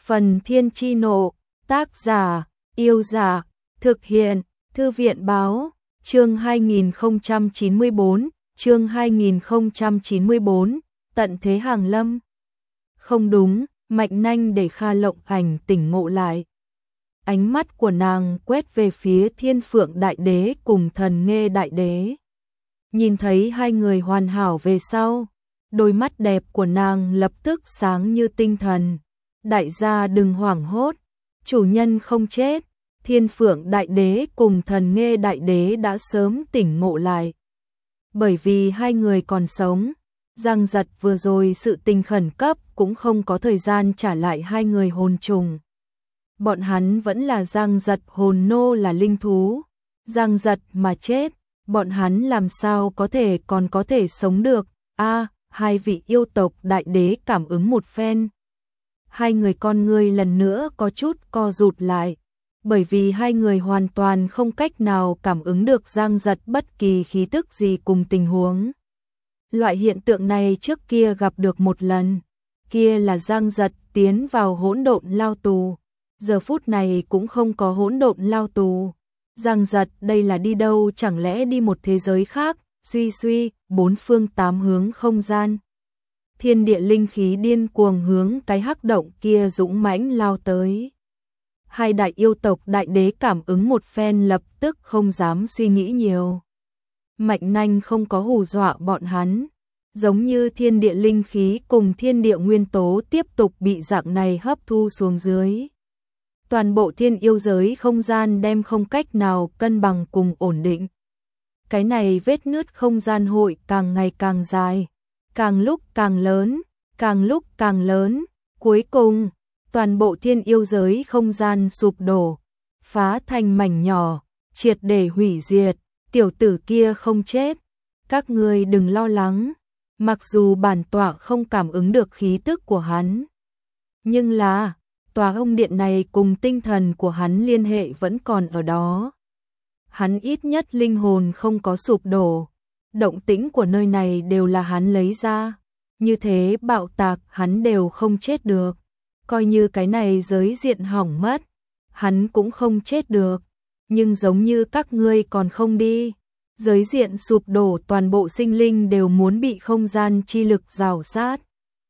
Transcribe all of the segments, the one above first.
Phần Thiên Chi Nộ, tác giả, Yêu Dạ, thực hiện, Thư viện Báo, chương 2094, chương 2094, Tận Thế Hàng Lâm. Không đúng, Mạnh Nanh để Kha Lộng Ảnh tỉnh ngộ lại. Ánh mắt của nàng quét về phía Thiên Phượng Đại Đế cùng Thần Nghê Đại Đế. Nhìn thấy hai người hoàn hảo về sau, đôi mắt đẹp của nàng lập tức sáng như tinh thần. Đại gia đừng hoảng hốt, chủ nhân không chết. Thiên Phượng Đại Đế cùng Thần Nghê Đại Đế đã sớm tỉnh ngộ lại. Bởi vì hai người còn sống, Giang Giật vừa rồi sự tình khẩn cấp cũng không có thời gian trả lại hai người hồn trùng. Bọn hắn vẫn là Giang Giật hồn nô là linh thú. Giang Giật mà chết, bọn hắn làm sao còn có thể sống được. Hai vị yêu tộc đại đế cảm ứng một phen. Hai người con ngươi lần nữa có chút co rụt lại, bởi vì hai người hoàn toàn không cách nào cảm ứng được Giang Giật bất kỳ khí tức gì cùng tình huống. Loại hiện tượng này trước kia gặp được một lần, kia là Giang Giật tiến vào hỗn độn lao tù. Giờ phút này cũng không có hỗn độn lao tù. Giang Giật đây là đi đâu, chẳng lẽ đi một thế giới khác? Suy, bốn phương tám hướng không gian. Thiên địa linh khí điên cuồng hướng cái hắc động kia dũng mãnh lao tới. Hai đại yêu tộc đại đế cảm ứng một phen lập tức không dám suy nghĩ nhiều. Mạnh Nanh không có hù dọa bọn hắn, giống như thiên địa linh khí cùng thiên địa nguyên tố tiếp tục bị dạng này hấp thu xuống dưới. Toàn bộ thiên yêu giới không gian đem không cách nào cân bằng cùng ổn định. Cái này vết nứt không gian hội càng ngày càng dài, càng lúc càng lớn, càng lúc càng lớn. Cuối cùng, toàn bộ thiên yêu giới không gian sụp đổ, phá thành mảnh nhỏ, triệt để hủy diệt. Tiểu tử kia không chết, các ngươi đừng lo lắng. Mặc dù bản tọa không cảm ứng được khí tức của hắn, nhưng là tòa ông điện này cùng tinh thần của hắn liên hệ vẫn còn ở đó. Hắn ít nhất linh hồn không có sụp đổ, động tĩnh của nơi này đều là hắn lấy ra. Như thế bạo tạc hắn đều không chết được. Coi như cái này giới diện hỏng mất, hắn cũng không chết được. Nhưng giống như các ngươi còn không đi, giới diện sụp đổ toàn bộ sinh linh đều muốn bị không gian chi lực rào sát.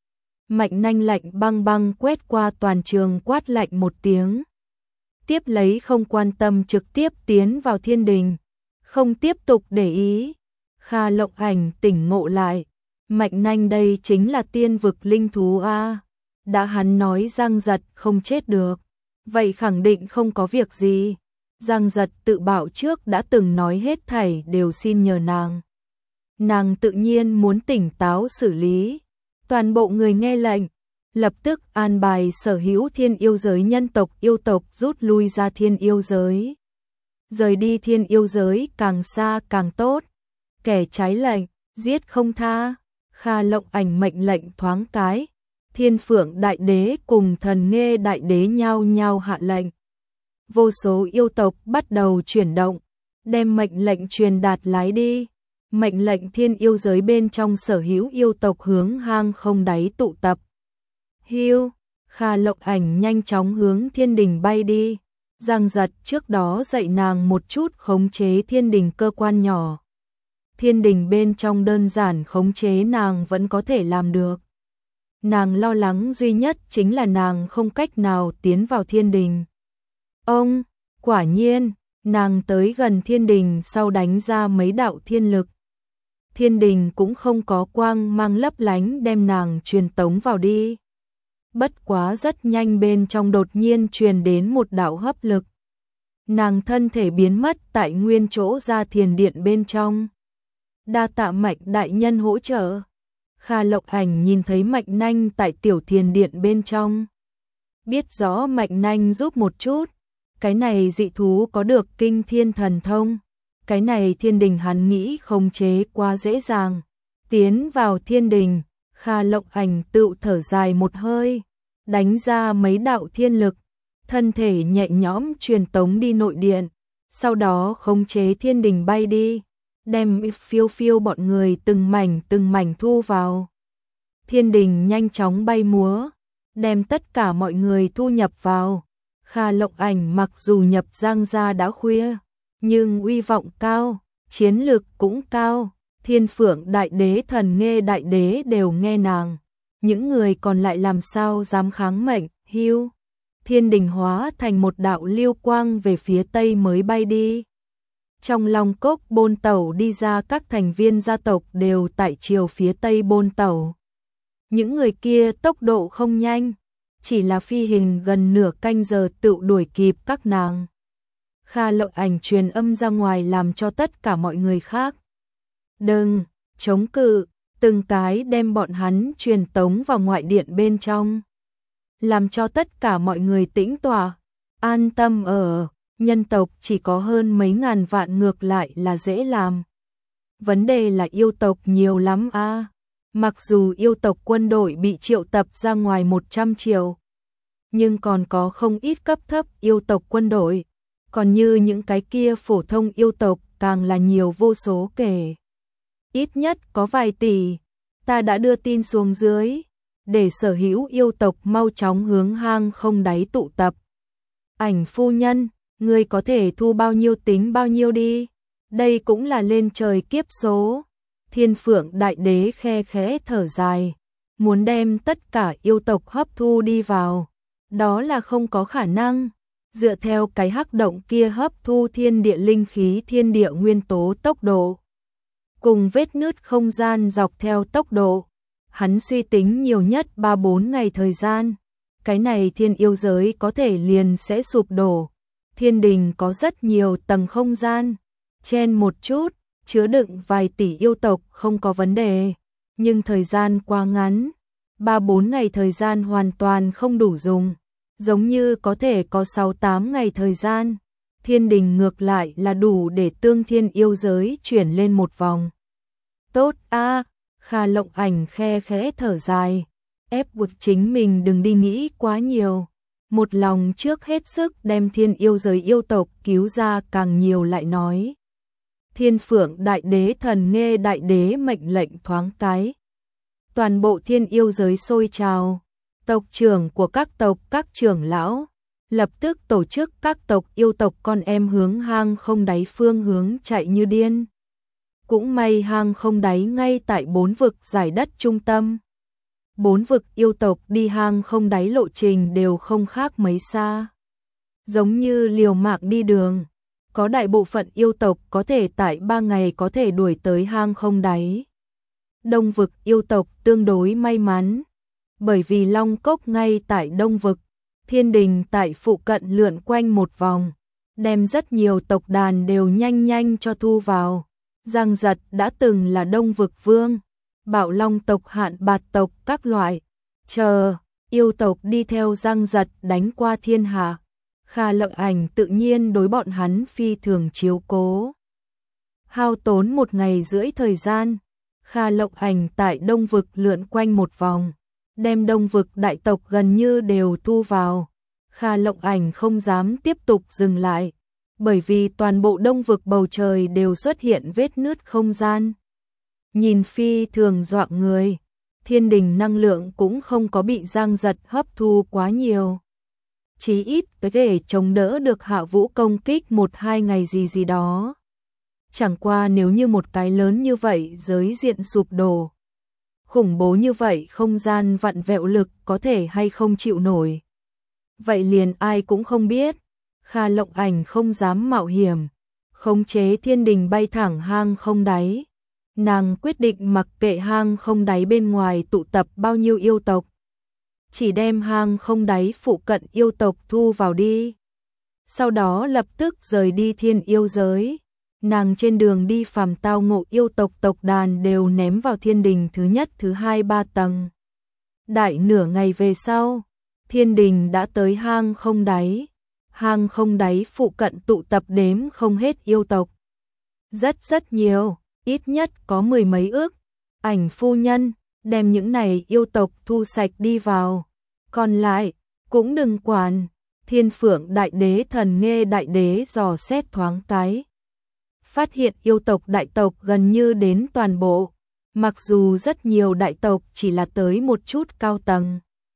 Mạnh Nanh lạnh băng băng quét qua toàn trường quát lạnh một tiếng. Tiếp lấy không quan tâm trực tiếp tiến vào thiên đình, không tiếp tục để ý. Kha Lộng Ảnh tỉnh ngộ lại, Mạnh Nanh đây chính là tiên vực linh thú a. Đã hắn nói Giang Giật không chết được, vậy khẳng định không có việc gì. Giang Giật tự bảo trước đã từng nói hết thảy đều xin nhờ nàng. Nàng tự nhiên muốn tỉnh táo xử lý. Toàn bộ người nghe lệnh, lập tức an bài sở hữu thiên yêu giới nhân tộc yêu tộc rút lui ra thiên yêu giới. Rời đi thiên yêu giới càng xa càng tốt. Kẻ trái lệnh, giết không tha. Kha Lộng Ảnh mệnh lệnh thoáng cái. Thiên Phượng Đại Đế cùng Thần Nghê Đại Đế nhao nhao hạ lệnh. Vô số yêu tộc bắt đầu chuyển động, đem mệnh lệnh truyền đạt lái đi. Mệnh lệnh thiên yêu giới bên trong sở hữu yêu tộc hướng hang không đáy tụ tập. Hiu, Kha Lộng Ảnh nhanh chóng hướng thiên đình bay đi. Giang Giật trước đó dạy nàng một chút khống chế thiên đình cơ quan nhỏ. Thiên đình bên trong đơn giản khống chế nàng vẫn có thể làm được. Nàng lo lắng duy nhất chính là nàng không cách nào tiến vào thiên đình. Quả nhiên, nàng tới gần thiên đình sau đánh ra mấy đạo thiên lực. Thiên đình cũng không có quang mang lấp lánh đem nàng truyền tống vào đi. Bất quá rất nhanh bên trong đột nhiên truyền đến một đạo hấp lực. Nàng thân thể biến mất tại nguyên chỗ ra thiền điện bên trong. Đa tạ Mạnh đại nhân hỗ trợ. Kha Lộng Ảnh nhìn thấy Mạnh Nanh tại tiểu thiền điện bên trong. Biết rõ Mạnh Nanh giúp một chút. Cái này dị thú có được kinh thiên thần thông. Cái này thiên đình hắn nghĩ khống chế quá dễ dàng. Tiến vào thiên đình, Kha Lộng Ảnh tự thở dài một hơi, đánh ra mấy đạo thiên lực, thân thể nhẹ nhõm truyền tống đi nội điện, sau đó khống chế thiên đình bay đi, đem phiêu phiêu bọn người từng mảnh thu vào. Thiên đình nhanh chóng bay múa, đem tất cả mọi người thu nhập vào. Kha Lộng Ảnh mặc dù nhập Giang gia đã khuya, nhưng uy vọng cao, chiến lược cũng cao, Thiên Phượng Đại Đế, Thần Nghê Đại Đế đều nghe nàng. Những người còn lại làm sao dám kháng mệnh. Hưu, thiên đình hóa thành một đạo lưu quang về phía tây mới bay đi. Trong Long Cốc bôn tẩu đi ra, các thành viên gia tộc đều tại chiều phía tây bôn tẩu. Những người kia tốc độ không nhanh, chỉ là phi hình gần nửa canh giờ tự đuổi kịp các nàng. Kha Lộng Ảnh truyền âm ra ngoài làm cho tất cả mọi người khác đừng chống cự, từng cái đem bọn hắn truyền tống vào ngoại điện bên trong, làm cho tất cả mọi người tĩnh tọa, an tâm ở. Nhân tộc chỉ có hơn mấy ngàn vạn ngược lại là dễ làm. Vấn đề là yêu tộc nhiều lắm a. Mặc dù yêu tộc quân đội bị triệu tập ra ngoài 100 triệu, nhưng còn có không ít cấp thấp yêu tộc quân đội, còn như những cái kia phổ thông yêu tộc càng là nhiều vô số kể. Ít nhất có vài tỷ, ta đã đưa tin xuống dưới, để sở hữu yêu tộc mau chóng hướng hang không đáy tụ tập. Ảnh phu nhân, ngươi có thể thu bao nhiêu tính bao nhiêu đi, đây cũng là lên trời kiếp số. Thiên Phượng Đại Đế khe khẽ thở dài, muốn đem tất cả yêu tộc hấp thu đi vào, đó là không có khả năng. Dựa theo cái hắc động kia hấp thu thiên địa linh khí, thiên địa nguyên tố tốc độ, cùng vết nứt không gian dọc theo tốc độ, hắn suy tính nhiều nhất 3-4 ngày thời gian. Cái này thiên yêu giới có thể liền sẽ sụp đổ. Thiên đình có rất nhiều tầng không gian, chen một chút, chứa đựng vài tỷ yêu tộc không có vấn đề, nhưng thời gian quá ngắn, 3-4 ngày thời gian hoàn toàn không đủ dùng, giống như có thể có 6-8 ngày thời gian, thiên đình ngược lại là đủ để tương thiên yêu giới chuyển lên một vòng. Tốt a, Kha Lộng Ảnh khe khẽ thở dài, ép buộc chính mình đừng đi nghĩ quá nhiều. Một lòng trước hết sức đem thiên yêu giới yêu tộc cứu ra càng nhiều, lại nói. Thiên Phượng Đại Đế, Thần Nghê Đại Đế mệnh lệnh thoáng cái. Toàn bộ thiên yêu giới sôi trào, tộc trưởng của các tộc, các trưởng lão, lập tức tổ chức các tộc yêu tộc con em hướng hang không đáy phương hướng chạy như điên. Cũng may hang không đáy ngay tại 4 vực giải đất trung tâm. 4 vực yêu tộc đi hang không đáy lộ trình đều không khác mấy xa. Giống như liều mạng đi đường, có đại bộ phận yêu tộc có thể tại 3 ngày có thể đuổi tới hang không đáy. Đông vực yêu tộc tương đối may mắn, bởi vì Long Cốc ngay tại Đông vực, thiên đình tại phụ cận lượn quanh một vòng, đem rất nhiều tộc đàn đều nhanh nhanh cho thu vào. Giang Giật đã từng là Đông vực vương, Bạo Long tộc, Hạn Bạt tộc các loại, chờ yêu tộc đi theo Giang Giật đánh qua thiên hạ. Kha Lộng Ảnh tự nhiên đối bọn hắn phi thường chiếu cố. Hao tốn 1 ngày rưỡi thời gian, Kha Lộng Ảnh tại Đông vực lượn quanh một vòng, đem Đông vực đại tộc gần như đều thu vào. Kha Lộng Ảnh không dám tiếp tục dừng lại, bởi vì toàn bộ Đông vực bầu trời đều xuất hiện vết nứt không gian. Nhìn phi thường dọa người, thiên đình năng lượng cũng không có bị Giang Giật hấp thu quá nhiều. Chí ít có thể chống đỡ được Hạ Vũ công kích 1-2 ngày gì đó. Chẳng qua nếu như một cái lớn như vậy giới diện sụp đổ, khủng bố như vậy không gian vặn vẹo lực có thể hay không chịu nổi. Vậy liền ai cũng không biết. Kha Lộng Ảnh không dám mạo hiểm, khống chế thiên đình bay thẳng hang không đáy. Nàng quyết định mặc kệ hang không đáy bên ngoài tụ tập bao nhiêu yêu tộc, chỉ đem hang không đáy phụ cận yêu tộc thu vào đi. Sau đó lập tức rời đi thiên yêu giới. Nàng trên đường đi phàm tao ngộ yêu tộc tộc đàn đều ném vào thiên đình thứ nhất, thứ hai, 3 tầng. Đại nửa ngày về sau, thiên đình đã tới hang không đáy. Hang không đáy phụ cận tụ tập đếm không hết yêu tộc. Rất nhiều, ít nhất có 10 mấy ước. Ảnh phu nhân, đem những này yêu tộc thu sạch đi vào. Còn lại, cũng đừng quản. Thiên Phượng Đại Đế, Thần Nghê Đại Đế dò xét thoáng cái, phát hiện yêu tộc đại tộc gần như đến toàn bộ. Mặc dù rất nhiều đại tộc chỉ là tới một chút cao tầng,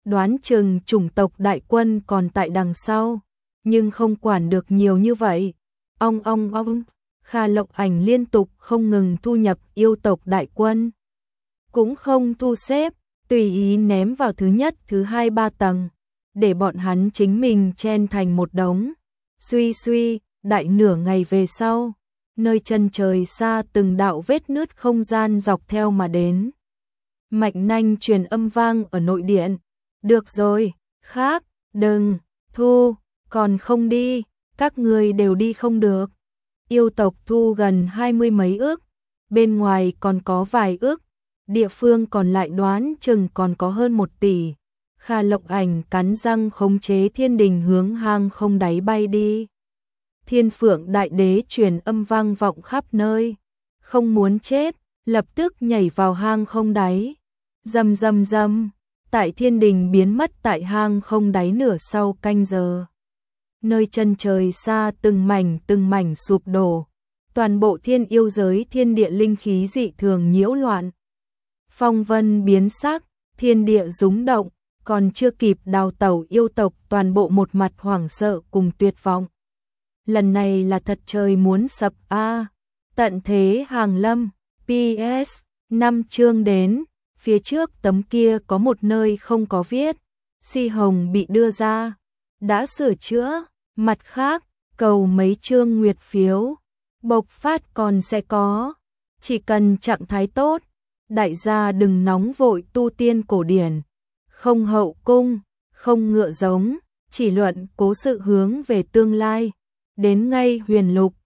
đoán chừng chủng tộc đại quân còn tại đằng sau, nhưng không quản được nhiều như vậy. Ong ong ong, Kha Lộc Ảnh liên tục không ngừng thu nhập yêu tộc đại quân. Cũng không thu xếp, tùy ý ném vào thứ nhất, thứ hai, ba tầng, để bọn hắn chính mình chen thành một đống. Suy suy, đại nửa ngày về sau, nơi chân trời xa từng đạo vết nứt không gian dọc theo mà đến. Mạch nanh truyền âm vang ở nội điện. Được rồi, khác, đừng, thu, còn không đi, các người đều đi không được. Yêu tộc thu gần 20 mấy ước, bên ngoài còn có vài ước, địa phương còn lại đoán chừng còn có hơn 1 tỷ. Kha Lộc Ảnh cắn răng khống chế thiên đình hướng hang không đáy bay đi. Thiên Phượng Đại Đế truyền âm vang vọng khắp nơi, không muốn chết, lập tức nhảy vào hang không đáy. Rầm rầm rầm, tại thiên đình biến mất tại hang không đáy nửa sau canh giờ. Nơi chân trời xa từng mảnh sụp đổ, toàn bộ thiên yêu giới thiên địa linh khí dị thường nhiễu loạn. Phong vân biến sắc, thiên địa rúng động, còn chưa kịp đào tẩu yêu tộc toàn bộ một mặt hoảng sợ cùng tuyệt vọng. Lần này là thật trời muốn sập a. Tận thế hàng lâm. PS 5 chương đến, phía trước tấm kia có một nơi không có viết, si hồng bị đưa ra, đã sửa chữa. Mặt khác, cầu mấy chương nguyệt phiếu, bộc phát còn sẽ có, chỉ cần trạng thái tốt, đại gia đừng nóng vội tu tiên cổ điển, không hậu cung, không ngựa giống, chỉ luận cố sự hướng về tương lai, đến ngay huyền lục.